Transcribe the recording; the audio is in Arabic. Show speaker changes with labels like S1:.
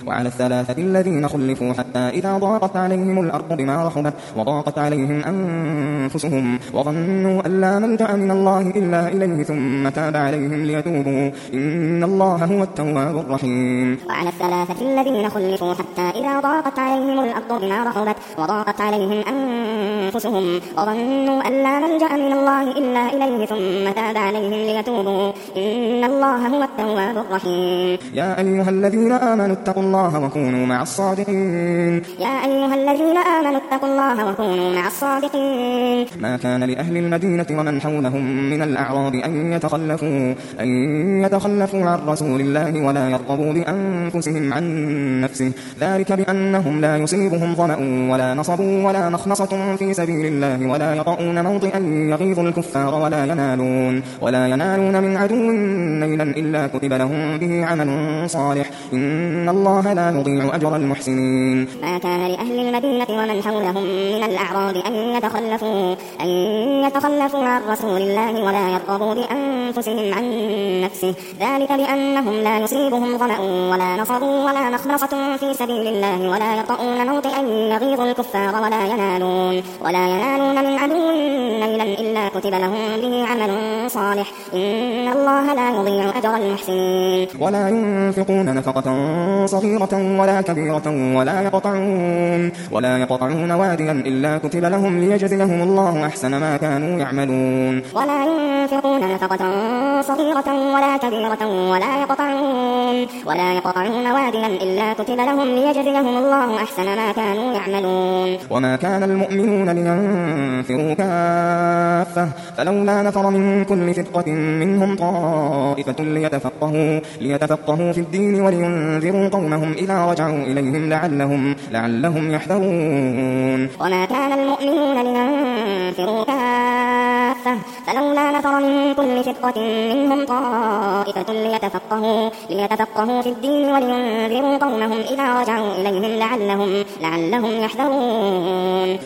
S1: وعلى الثلاثة الذين خلفوا حتى إذا ضاقت عليهم الأرض بما رحبت وضاقت عليهم أنفسهم وظنوا أن لا ملجأ من الله إلا إليه ثم تاب عليهم ليتوبوا إن الله هو التواب الرحيم.
S2: وعلى الثلاثة الذين خلفوا حتى إذا ضاقت عليهم الأرض بما رحبت وضاقت عليهم أنفسهم وظنوا أن لا ملجأ من الله إلا إليه ثم تاب عليهم ليتوبوا إن الله هو التواب الرحيم.
S1: يا أيها الذين آمنوا اتقوا الله وكونوا مع الصادقين.
S2: يا أيها الذين آمنوا اتقوا الله وكونوا مع الصادقين.
S1: ما كان لأهل المدينة ومن حولهم من الأعراب أن يتخلفوا عن رسول الله ولا يرغبوا بأنفسهم عن نفسه ذلك بأنهم لا يصيبهم ظمأ ولا نصب ولا مخنصة في سبيل الله ولا يطؤون موطئا يغيظ الكفار ولا ينالون من عدو نيلا إلا كتب لهم به عمل صالح إن الله لا يضيع أجر المحسنين.
S2: ما كان لأهل المدينة ومن حولهم من الأعراب أن يتخلفوا عن رسول الله ولا يرغبوا بأنفسهم عن نفسه ذلك بأنهم لا يصيبهم ظمأ ولا نصب ولا مخنصة في سبيل الله ولا يطؤون موطئا يغيظ الكفار ولا ينالون من عدو نيلا إلا كتب لهم به عمل صالح إن الله لا يضيع أجر المحسنين.
S1: ولا ينفقون نفقة صغيرة ولا كبيرة ولا يقطعون واديا إلا كتب لهم ليجزيهم الله أحسن ما كانوا يعملون.
S2: ولا ينفقون نفقة صغيرة ولا كبيرة ولا يقطعون واديا إلا كتب لهم ليجزيهم الله أحسن ما كانوا يعملون.
S1: وما كان المؤمنون لينفروا كافة فلولا نفر من كل فرقة منهم طائفة ليتفقهوا في الدين ولينذروا قومهم إذا رجعوا إليهم لعلهم يحذرون.
S2: وما كان المؤمنون لينفروا كافة فلولا نفر من كل فرقة منهم طائفة ليتفقهوا في الدين ولينذروا قومهم إذا رجعوا إليهم لعلهم يحذرون.